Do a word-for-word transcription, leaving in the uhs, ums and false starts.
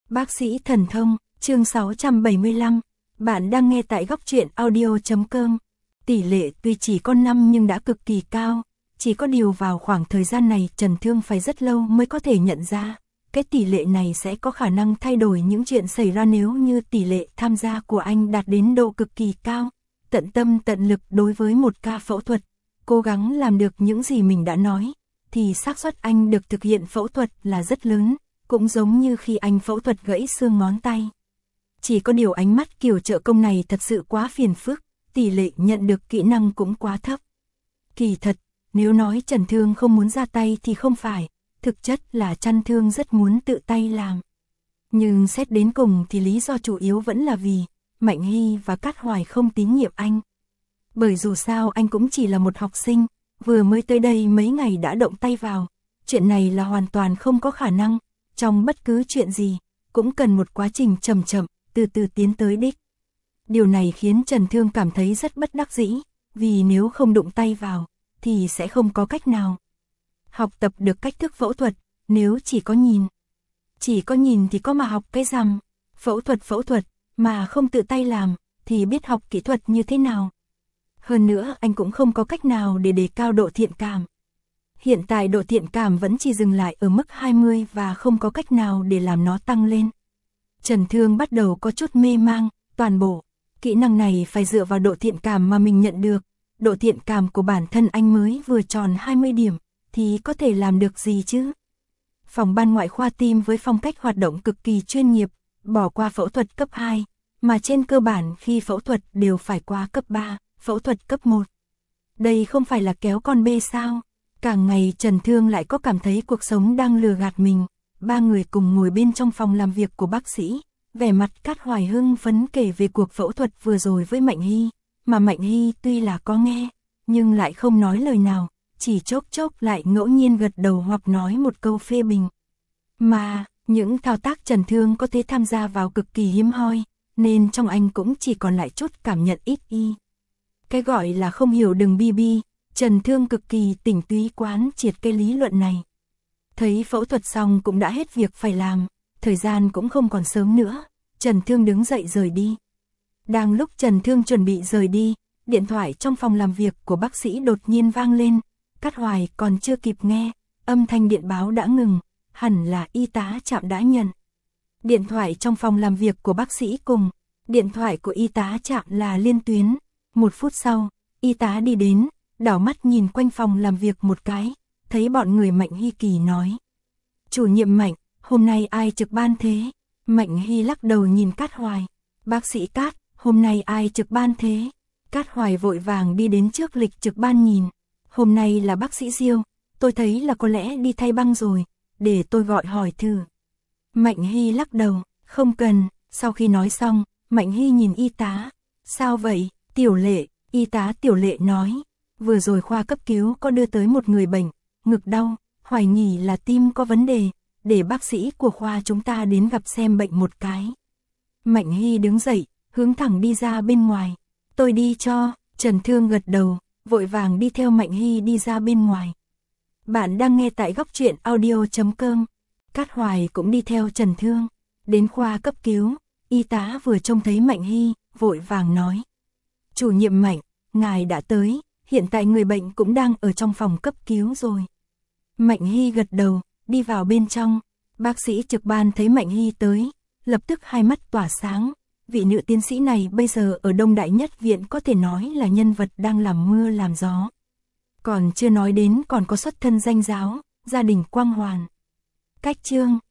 Bác sĩ thần thông, chương sáu trăm bảy mươi lăm. Bạn đang nghe tại góc truyện audio chấm com. Tỷ lệ tuy chỉ có năm nhưng đã cực kỳ cao. Chỉ có điều vào khoảng thời gian này Trần Thương phải rất lâu mới có thể nhận ra. Cái tỷ lệ này sẽ có khả năng thay đổi những chuyện xảy ra nếu như tỷ lệ tham gia của anh đạt đến độ cực kỳ cao. Tận tâm tận lực đối với một ca phẫu thuật, cố gắng làm được những gì mình đã nói, thì xác suất anh được thực hiện phẫu thuật là rất lớn. Cũng giống như khi anh phẫu thuật gãy xương ngón tay. Chỉ có điều ánh mắt kiểu trợ công này thật sự quá phiền phức, tỷ lệ nhận được kỹ năng cũng quá thấp. Kỳ thật, nếu nói Trần Thương không muốn ra tay thì không phải, thực chất là Trần Thương rất muốn tự tay làm. Nhưng xét đến cùng thì lý do chủ yếu vẫn là vì Mạnh Hy và Cát Hoài không tín nhiệm anh. Bởi dù sao anh cũng chỉ là một học sinh, vừa mới tới đây mấy ngày đã động tay vào, chuyện này là hoàn toàn không có khả năng. Trong bất cứ chuyện gì, cũng cần một quá trình chậm chậm, từ từ tiến tới đích. Điều này khiến Trần Thương cảm thấy rất bất đắc dĩ, vì nếu không đụng tay vào, thì sẽ không có cách nào học tập được cách thức phẫu thuật, nếu chỉ có nhìn. Chỉ có nhìn thì có mà học cái rằm, phẫu thuật phẫu thuật, mà không tự tay làm, thì biết học kỹ thuật như thế nào. Hơn nữa anh cũng không có cách nào để đề cao độ thiện cảm. Hiện tại độ thiện cảm vẫn chỉ dừng lại ở mức hai mươi và không có cách nào để làm nó tăng lên. Trần Thương bắt đầu có chút mê mang, toàn bộ kỹ năng này phải dựa vào độ thiện cảm mà mình nhận được. Độ thiện cảm của bản thân anh mới vừa tròn hai mươi điểm, thì có thể làm được gì chứ? Phòng ban ngoại khoa tim với phong cách hoạt động cực kỳ chuyên nghiệp, bỏ qua phẫu thuật cấp hai, mà trên cơ bản khi phẫu thuật đều phải qua cấp ba, phẫu thuật cấp một. Đây không phải là kéo con bê sao? Càng ngày Trần Thương lại có cảm thấy cuộc sống đang lừa gạt mình. Ba người cùng ngồi bên trong phòng làm việc của bác sĩ, vẻ mặt Cát Hoài hưng phấn kể về cuộc phẫu thuật vừa rồi với Mạnh Hy, mà Mạnh Hy tuy là có nghe, nhưng lại không nói lời nào, chỉ chốc chốc lại ngẫu nhiên gật đầu hoặc nói một câu phê bình. Mà, những thao tác Trần Thương có thể tham gia vào cực kỳ hiếm hoi, nên trong anh cũng chỉ còn lại chút cảm nhận ít y. Cái gọi là không hiểu đừng bi bi. Trần Thương cực kỳ tỉnh túy quán triệt cái lý luận này. Thấy phẫu thuật xong cũng đã hết việc phải làm, thời gian cũng không còn sớm nữa, Trần Thương đứng dậy rời đi. Đang lúc Trần Thương chuẩn bị rời đi, điện thoại trong phòng làm việc của bác sĩ đột nhiên vang lên. Cát Hoài còn chưa kịp nghe, âm thanh điện báo đã ngừng, hẳn là y tá Trạm đã nhận. Điện thoại trong phòng làm việc của bác sĩ cùng, điện thoại của y tá Trạm là liên tuyến. Một phút sau, y tá đi đến, đảo mắt nhìn quanh phòng làm việc một cái, thấy bọn người Mạnh Hy kỳ nói. Chủ nhiệm Mạnh, hôm nay ai trực ban thế? Mạnh Hy lắc đầu nhìn Cát Hoài. Bác sĩ Cát, hôm nay ai trực ban thế? Cát Hoài vội vàng đi đến trước lịch trực ban nhìn. Hôm nay là bác sĩ Diêu, tôi thấy là có lẽ đi thay băng rồi, để tôi gọi hỏi thử. Mạnh Hy lắc đầu, không cần. Sau khi nói xong, Mạnh Hy nhìn y tá. Sao vậy, Tiểu Lệ? Y tá Tiểu Lệ nói. Vừa rồi khoa cấp cứu có đưa tới một người bệnh, ngực đau, hoài nghi là tim có vấn đề, để bác sĩ của khoa chúng ta đến gặp xem bệnh một cái. Mạnh Hy đứng dậy, hướng thẳng đi ra bên ngoài. Tôi đi cho. Trần Thương gật đầu, vội vàng đi theo Mạnh Hy đi ra bên ngoài. Bạn đang nghe tại góc truyện audio chấm com. Cát Hoài cũng đi theo Trần Thương. Đến khoa cấp cứu, y tá vừa trông thấy Mạnh Hy, vội vàng nói. Chủ nhiệm Mạnh, ngài đã tới. Hiện tại người bệnh cũng đang ở trong phòng cấp cứu rồi. Mạnh Hy gật đầu, đi vào bên trong. Bác sĩ trực ban thấy Mạnh Hy tới, lập tức hai mắt tỏa sáng. Vị nữ tiến sĩ này bây giờ ở Đông Đại Nhất Viện có thể nói là nhân vật đang làm mưa làm gió. Còn chưa nói đến còn có xuất thân danh giáo, gia đình quang hoàn. Cách chương